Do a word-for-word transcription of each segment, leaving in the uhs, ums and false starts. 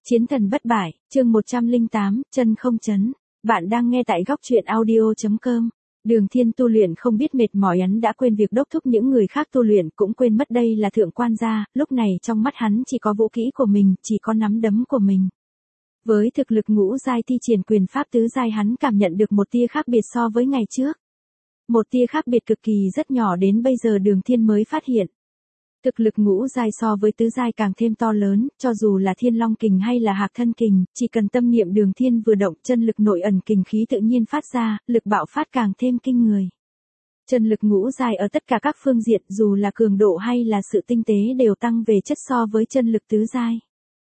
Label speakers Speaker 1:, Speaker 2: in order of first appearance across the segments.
Speaker 1: Chiến thần bất bại, chương một trăm lẻ tám, chân không chấn. Bạn đang nghe tại góc truyện audio chấm com. Đường Thiên tu luyện không biết mệt mỏi, hắn đã quên việc đốc thúc những người khác tu luyện, cũng quên mất đây là thượng quan gia, lúc này trong mắt hắn chỉ có vũ kỹ của mình, chỉ có nắm đấm của mình. Với thực lực ngũ giai thi triển quyền pháp tứ giai, hắn cảm nhận được một tia khác biệt so với ngày trước. Một tia khác biệt cực kỳ rất nhỏ, đến bây giờ Đường Thiên mới phát hiện. Thực lực ngũ giai so với tứ giai càng thêm to lớn, cho dù là Thiên Long kình hay là Hạc Thân kình, chỉ cần tâm niệm Đường Thiên vừa động, chân lực nội ẩn kình khí tự nhiên phát ra, lực bạo phát càng thêm kinh người. Chân lực ngũ giai ở tất cả các phương diện, dù là cường độ hay là sự tinh tế đều tăng về chất so với chân lực tứ giai.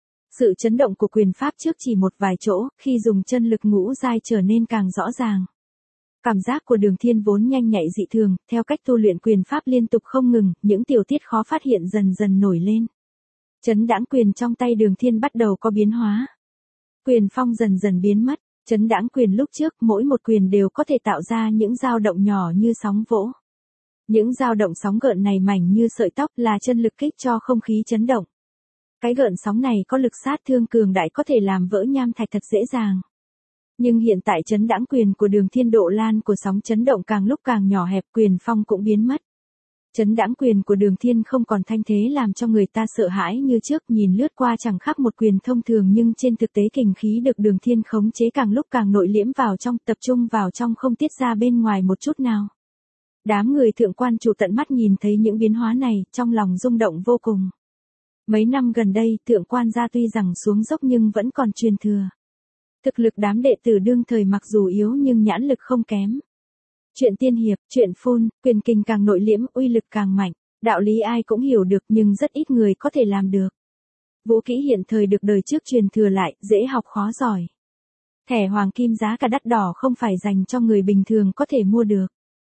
Speaker 1: Sự chấn động của quyền pháp trước chỉ một vài chỗ, khi dùng chân lực ngũ giai trở nên càng rõ ràng. Cảm giác của Đường Thiên vốn nhanh nhạy dị thường, theo cách tu luyện quyền pháp liên tục không ngừng, những tiểu tiết khó phát hiện dần dần nổi lên. Chấn đãng quyền trong tay Đường Thiên bắt đầu có biến hóa. Quyền phong dần dần biến mất, chấn đãng quyền lúc trước mỗi một quyền đều có thể tạo ra những dao động nhỏ như sóng vỗ. Những dao động sóng gợn này mảnh như sợi tóc, là chân lực kích cho không khí chấn động. Cái gợn sóng này có lực sát thương cường đại, có thể làm vỡ nham thạch thật dễ dàng. Nhưng hiện tại chấn đãng quyền của Đường Thiên, độ lan của sóng chấn động càng lúc càng nhỏ hẹp, quyền phong cũng biến mất. Chấn đãng quyền của Đường Thiên không còn thanh thế làm cho người ta sợ hãi như trước, nhìn lướt qua chẳng khác một quyền thông thường, nhưng trên thực tế kình khí được Đường Thiên khống chế càng lúc càng nội liễm vào trong, tập trung vào trong, không tiết ra bên ngoài một chút nào. Đám người thượng quan chủ tận mắt nhìn thấy những biến hóa này, trong lòng rung động vô cùng. Mấy năm gần đây, thượng quan gia tuy rằng xuống dốc nhưng vẫn còn truyền thừa. Thực lực đám đệ tử đương thời mặc dù yếu nhưng nhãn lực không kém. Chuyện tiên hiệp, chuyện phun, quyền kình càng nội liễm, uy lực càng mạnh. Đạo lý ai cũng hiểu được nhưng rất ít người có thể làm được. Vũ kỹ hiện thời được đời trước truyền thừa lại, dễ học khó giỏi. Thẻ hoàng kim giá cả đắt đỏ không phải dành cho người bình thường có thể mua được.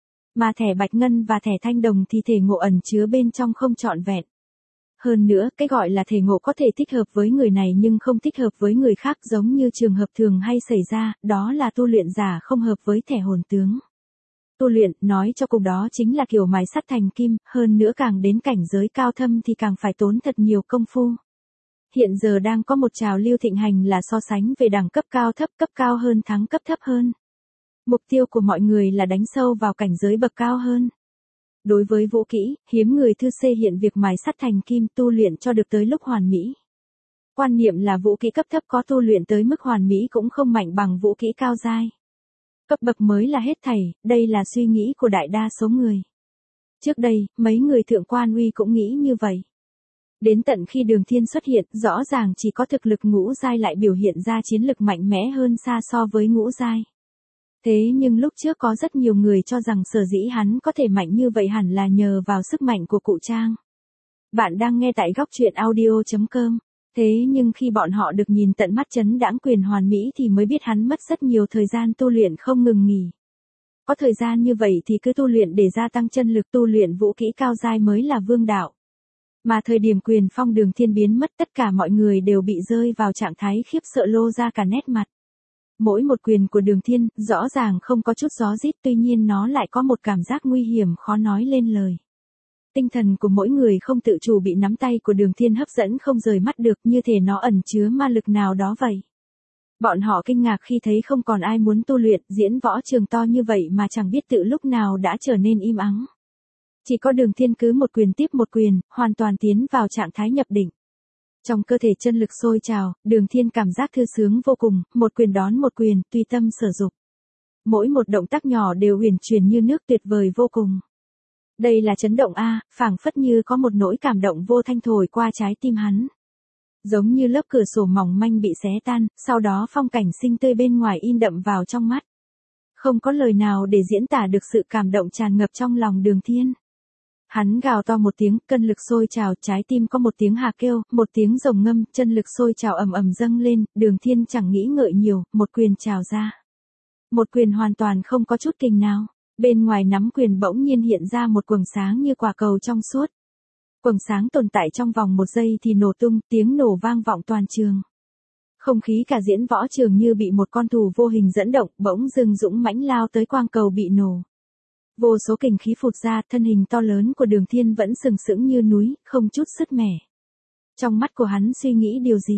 Speaker 1: Mà thẻ bạch ngân và thẻ thanh đồng thì thể ngộ ẩn chứa bên trong không trọn vẹn. Hơn nữa, cái gọi là thể ngộ có thể thích hợp với người này nhưng không thích hợp với người khác, giống như trường hợp thường hay xảy ra, đó là tu luyện giả không hợp với thẻ hồn tướng. Tu luyện, nói cho cùng đó chính là kiểu mài sắt thành kim, hơn nữa càng đến cảnh giới cao thâm thì càng phải tốn thật nhiều công phu. Hiện giờ đang có một trào lưu thịnh hành là so sánh về đẳng cấp cao thấp, cấp cao hơn thắng cấp thấp hơn. Mục tiêu của mọi người là đánh sâu vào cảnh giới bậc cao hơn. Đối với vũ kỹ, hiếm người thư xê hiện việc mài sắt thành kim, tu luyện cho được tới lúc hoàn mỹ. Quan niệm là vũ kỹ cấp thấp có tu luyện tới mức hoàn mỹ cũng không mạnh bằng vũ kỹ cao giai. Cấp bậc mới là hết thảy, đây là suy nghĩ của đại đa số người. Trước đây, mấy người thượng quan uy cũng nghĩ như vậy. Đến tận khi Đường Thiên xuất hiện, rõ ràng chỉ có thực lực ngũ giai lại biểu hiện ra chiến lực mạnh mẽ hơn xa so với ngũ giai. Thế nhưng lúc trước có rất nhiều người cho rằng sở dĩ hắn có thể mạnh như vậy hẳn là nhờ vào sức mạnh của cụ Trang. Bạn đang nghe tại góc truyện audio chấm com. Thế nhưng khi bọn họ được nhìn tận mắt chấn đãng quyền hoàn mỹ thì mới biết hắn mất rất nhiều thời gian tu luyện không ngừng nghỉ. Có thời gian như vậy thì cứ tu luyện để gia tăng chân lực, tu luyện vũ kỹ cao giai mới là vương đạo. Mà thời điểm quyền phong Đường Thiên biến mất, tất cả mọi người đều bị rơi vào trạng thái khiếp sợ lô ra cả nét mặt. Mỗi một quyền của Đường Thiên, rõ ràng không có chút gió rít, tuy nhiên nó lại có một cảm giác nguy hiểm khó nói lên lời. Tinh thần của mỗi người không tự chủ bị nắm tay của Đường Thiên hấp dẫn không rời mắt được, như thể nó ẩn chứa ma lực nào đó vậy. Bọn họ kinh ngạc khi thấy không còn ai muốn tu luyện, diễn võ trường to như vậy mà chẳng biết tự lúc nào đã trở nên im ắng. Chỉ có Đường Thiên cứ một quyền tiếp một quyền, hoàn toàn tiến vào trạng thái nhập định. Trong cơ thể chân lực sôi trào, Đường Thiên cảm giác thư sướng vô cùng, một quyền đón một quyền, tùy tâm sở dục. Mỗi một động tác nhỏ đều uyển chuyển như nước, tuyệt vời vô cùng. Đây là chấn động a, phảng phất như có một nỗi cảm động vô thanh thổi qua trái tim hắn. Giống như lớp cửa sổ mỏng manh bị xé tan, sau đó phong cảnh xinh tươi bên ngoài in đậm vào trong mắt. Không có lời nào để diễn tả được sự cảm động tràn ngập trong lòng Đường Thiên. Hắn gào to một tiếng, cân lực sôi trào, trái tim có một tiếng hà kêu, một tiếng rồng ngâm, chân lực sôi trào ầm ầm dâng lên, Đường Thiên chẳng nghĩ ngợi nhiều, một quyền trào ra. Một quyền hoàn toàn không có chút kình nào, bên ngoài nắm quyền bỗng nhiên hiện ra một quầng sáng như quả cầu trong suốt. Quầng sáng tồn tại trong vòng một giây thì nổ tung, tiếng nổ vang vọng toàn trường. Không khí cả diễn võ trường như bị một con thù vô hình dẫn động, bỗng dưng dũng mãnh lao tới quang cầu bị nổ. Vô số kình khí phụt ra, thân hình to lớn của Đường Thiên vẫn sừng sững như núi, không chút sứt mẻ. Trong mắt của hắn suy nghĩ điều gì?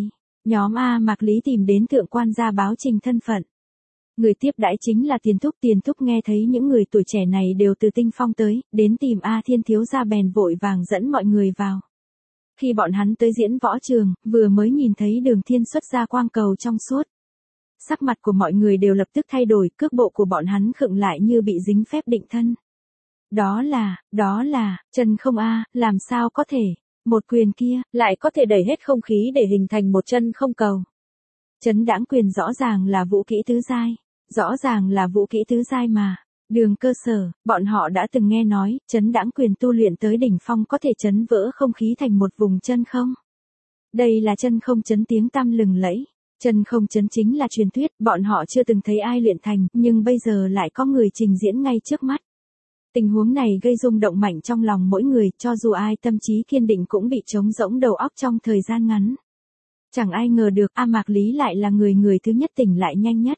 Speaker 1: Nhóm A Mạc Lý tìm đến thượng quan gia báo trình thân phận. Người tiếp đãi chính là Tiền Thúc. Tiền Thúc nghe thấy những người tuổi trẻ này đều từ Tinh Phong tới, đến tìm A Thiên thiếu gia bèn vội vàng dẫn mọi người vào. Khi bọn hắn tới diễn võ trường, vừa mới nhìn thấy Đường Thiên xuất ra quang cầu trong suốt. Sắc mặt của mọi người đều lập tức thay đổi, cước bộ của bọn hắn khựng lại như bị dính phép định thân. Đó là, đó là, chân không a, làm sao có thể, một quyền kia, lại có thể đẩy hết không khí để hình thành một chân không cầu. Chấn đãng quyền rõ ràng là vũ kỹ tứ giai, rõ ràng là vũ kỹ tứ giai mà. Đường Cơ Sở, bọn họ đã từng nghe nói, chấn đãng quyền tu luyện tới đỉnh phong có thể chấn vỡ không khí thành một vùng chân không. Đây là chân không chấn tiếng tăm lừng lẫy. Chân không chấn chính là truyền thuyết, bọn họ chưa từng thấy ai luyện thành, nhưng bây giờ lại có người trình diễn ngay trước mắt. Tình huống này gây rung động mạnh trong lòng mỗi người, cho dù ai tâm trí kiên định cũng bị trống rỗng đầu óc trong thời gian ngắn. Chẳng ai ngờ được, A Mạc Lý lại là người người thứ nhất tỉnh lại nhanh nhất.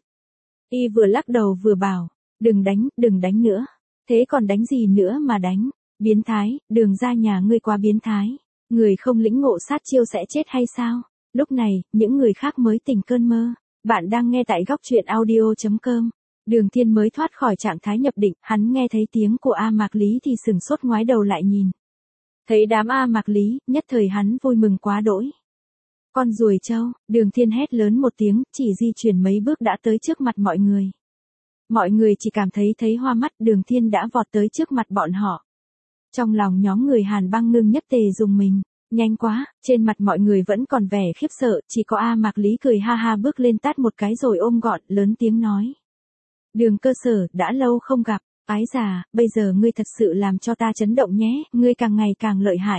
Speaker 1: Y vừa lắc đầu vừa bảo, đừng đánh, đừng đánh nữa. Thế còn đánh gì nữa mà đánh? Biến thái, Đường ra nhà ngươi quá biến thái. Người không lĩnh ngộ sát chiêu sẽ chết hay sao? Lúc này, những người khác mới tỉnh cơn mơ. Bạn đang nghe tại góc truyện audio chấm com. Đường Thiên mới thoát khỏi trạng thái nhập định, hắn nghe thấy tiếng của A Mạc Lý thì sừng sốt ngoái đầu lại nhìn. Thấy đám A Mạc Lý, nhất thời hắn vui mừng quá đỗi. Con ruồi trâu, Đường Thiên hét lớn một tiếng, chỉ di chuyển mấy bước đã tới trước mặt mọi người. Mọi người chỉ cảm thấy thấy hoa mắt, Đường Thiên đã vọt tới trước mặt bọn họ. Trong lòng nhóm người Hàn Băng Ngưng nhất tề dùng mình. Nhanh quá, trên mặt mọi người vẫn còn vẻ khiếp sợ, chỉ có A Mạc Lý cười ha ha bước lên tát một cái rồi ôm gọn, lớn tiếng nói. Đường Cơ Sở, đã lâu không gặp, ái già, bây giờ ngươi thật sự làm cho ta chấn động nhé, ngươi càng ngày càng lợi hại.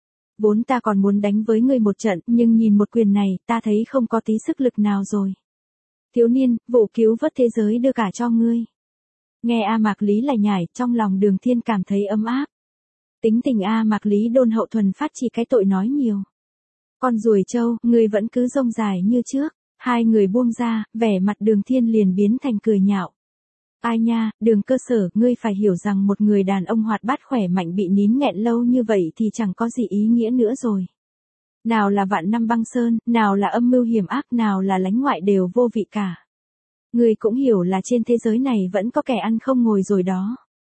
Speaker 1: Vốn ta còn muốn đánh với ngươi một trận, nhưng nhìn một quyền này, ta thấy không có tí sức lực nào rồi. Thiếu niên, vụ cứu vớt thế giới đưa cả cho ngươi. Nghe A Mạc Lý lải nhải, trong lòng Đường Thiên cảm thấy ấm áp. Tính tình A Mạc Lý đôn hậu thuần phát chỉ cái tội nói nhiều. Con ruồi trâu, ngươi vẫn cứ rông dài như trước. Hai người buông ra, vẻ mặt Đường Thiên liền biến thành cười nhạo. Ai nha, Đường Cơ Sở, ngươi phải hiểu rằng một người đàn ông hoạt bát khỏe mạnh bị nín nghẹn lâu như vậy thì chẳng có gì ý nghĩa nữa rồi. Nào là vạn năm băng sơn, nào là âm mưu hiểm ác, nào là lánh ngoại đều vô vị cả. Ngươi cũng hiểu là trên thế giới này vẫn có kẻ ăn không ngồi rồi đó.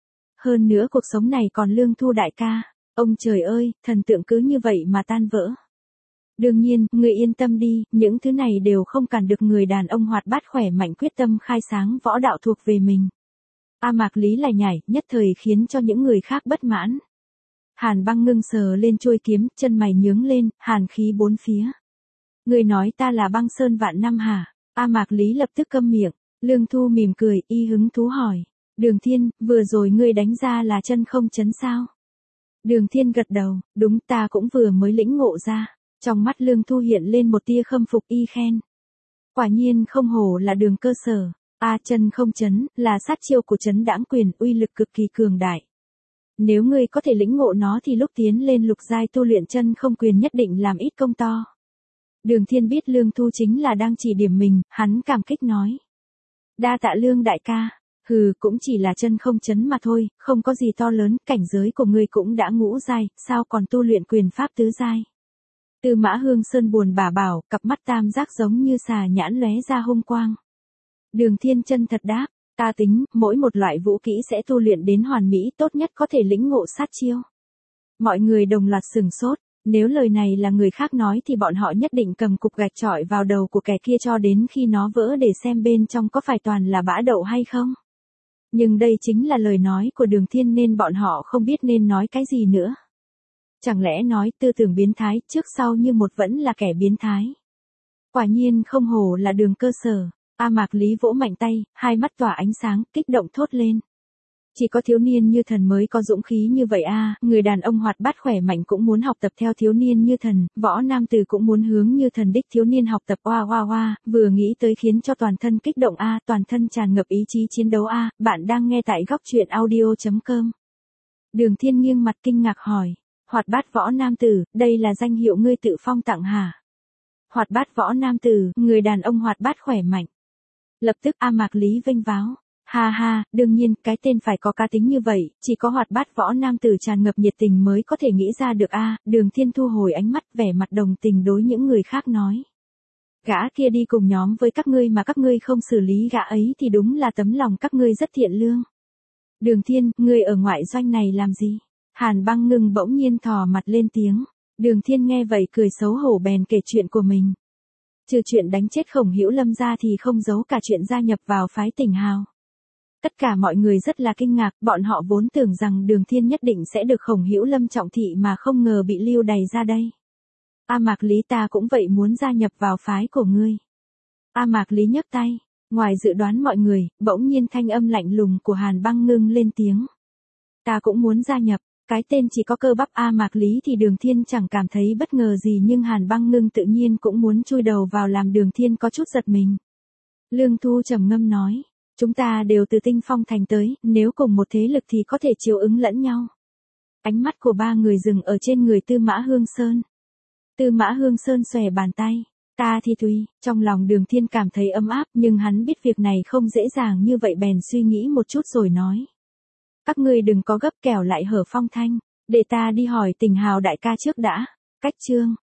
Speaker 1: Hơn nữa cuộc sống này còn lương thu đại ca. Ông trời ơi, thần tượng cứ như vậy mà tan vỡ. Đương nhiên, người yên tâm đi, những thứ này đều không cản được người đàn ông hoạt bát khỏe mạnh quyết tâm khai sáng võ đạo thuộc về mình. A Mạc Lý lải nhải, nhất thời khiến cho những người khác bất mãn. Hàn Băng Ngưng sờ lên chuôi kiếm, chân mày nhướng lên, hàn khí bốn phía. Người nói ta là băng sơn vạn năm hả? A Mạc Lý lập tức câm miệng, Lương Thu mỉm cười, y hứng thú hỏi. Đường Thiên, vừa rồi ngươi đánh ra là chân không chấn sao? Đường Thiên gật đầu, đúng, ta cũng vừa mới lĩnh ngộ ra. Trong mắt Lương Thu hiện lên một tia khâm phục, y khen. Quả nhiên không hổ là Đường Cơ Sở. A chân không chấn, là sát chiêu của chấn đãng quyền, uy lực cực kỳ cường đại. Nếu ngươi có thể lĩnh ngộ nó thì lúc tiến lên lục giai tu luyện chân không quyền nhất định làm ít công to. Đường Thiên biết Lương Thu chính là đang chỉ điểm mình, hắn cảm kích nói. Đa tạ Lương đại ca. Hừ, cũng chỉ là chân không chấn mà thôi, không có gì to lớn, cảnh giới của ngươi cũng đã ngũ giai, sao còn tu luyện quyền pháp tứ giai. Tư Mã Hương Sơn buồn bã bảo, cặp mắt tam giác giống như xà nhãn lóe ra hung quang. Đường Thiên chân thật đáp, ta tính, mỗi một loại vũ kỹ sẽ tu luyện đến hoàn mỹ, tốt nhất có thể lĩnh ngộ sát chiêu. Mọi người đồng loạt sửng sốt, nếu lời này là người khác nói thì bọn họ nhất định cầm cục gạch chọi vào đầu của kẻ kia cho đến khi nó vỡ để xem bên trong có phải toàn là bã đậu hay không. Nhưng đây chính là lời nói của Đường Thiên nên bọn họ không biết nên nói cái gì nữa. Chẳng lẽ nói tư tưởng biến thái, trước sau như một vẫn là kẻ biến thái. Quả nhiên không hổ là Đường Cơ Sở. A Mạc Lý vỗ mạnh tay, hai mắt tỏa ánh sáng, kích động thốt lên. Chỉ có thiếu niên như thần mới có dũng khí như vậy a, à, người đàn ông hoạt bát khỏe mạnh cũng muốn học tập theo thiếu niên như thần, võ nam tử cũng muốn hướng như thần đích thiếu niên học tập oa oa oa, vừa nghĩ tới khiến cho toàn thân kích động a, à, toàn thân tràn ngập ý chí chiến đấu a, à. Bạn đang nghe tại góc truyện audio chấm com. Đường Thiên nghiêng mặt kinh ngạc hỏi, hoạt bát võ nam tử, đây là danh hiệu ngươi tự phong tặng hả? Hoạt bát võ nam tử, người đàn ông hoạt bát khỏe mạnh. Lập tức A Mạc Lý vênh váo. Ha ha, đương nhiên, cái tên phải có cá tính như vậy, chỉ có hoạt bát võ nam tử tràn ngập nhiệt tình mới có thể nghĩ ra được a. À, Đường Thiên thu hồi ánh mắt, vẻ mặt đồng tình đối những người khác nói. Gã kia đi cùng nhóm với các ngươi mà các ngươi không xử lý gã ấy thì đúng là tấm lòng các ngươi rất thiện lương. Đường Thiên, ngươi ở ngoại doanh này làm gì? Hàn Băng Ngưng bỗng nhiên thò mặt lên tiếng. Đường Thiên nghe vậy cười xấu hổ bèn kể chuyện của mình. Trừ chuyện đánh chết Khổng Hữu Lâm ra thì không giấu cả chuyện gia nhập vào phái Tỉnh Hào. Tất cả mọi người rất là kinh ngạc, bọn họ vốn tưởng rằng Đường Thiên nhất định sẽ được Khổng Hữu Lâm trọng thị mà không ngờ bị lưu đày ra đây. A Mạc Lý, ta cũng vậy muốn gia nhập vào phái của ngươi. A Mạc Lý nhấc tay, ngoài dự đoán mọi người, bỗng nhiên thanh âm lạnh lùng của Hàn Băng Ngưng lên tiếng. Ta cũng muốn gia nhập. Cái tên chỉ có cơ bắp A Mạc Lý thì Đường Thiên chẳng cảm thấy bất ngờ gì, nhưng Hàn Băng Ngưng tự nhiên cũng muốn chui đầu vào làm Đường Thiên có chút giật mình. Lương Thu trầm ngâm nói, chúng ta đều từ Tinh Phong Thành tới, nếu cùng một thế lực thì có thể chiếu ứng lẫn nhau. Ánh mắt của ba người dừng ở trên người Tư Mã Hương Sơn. Tư Mã Hương Sơn xòe bàn tay, ta thì tùy, trong lòng Đường Thiên cảm thấy ấm áp, nhưng hắn biết việc này không dễ dàng như vậy bèn suy nghĩ một chút rồi nói. Các ngươi đừng có gấp, kẻo lại hở phong thanh, để ta đi hỏi Tỉnh Hào đại ca trước đã. Cách chương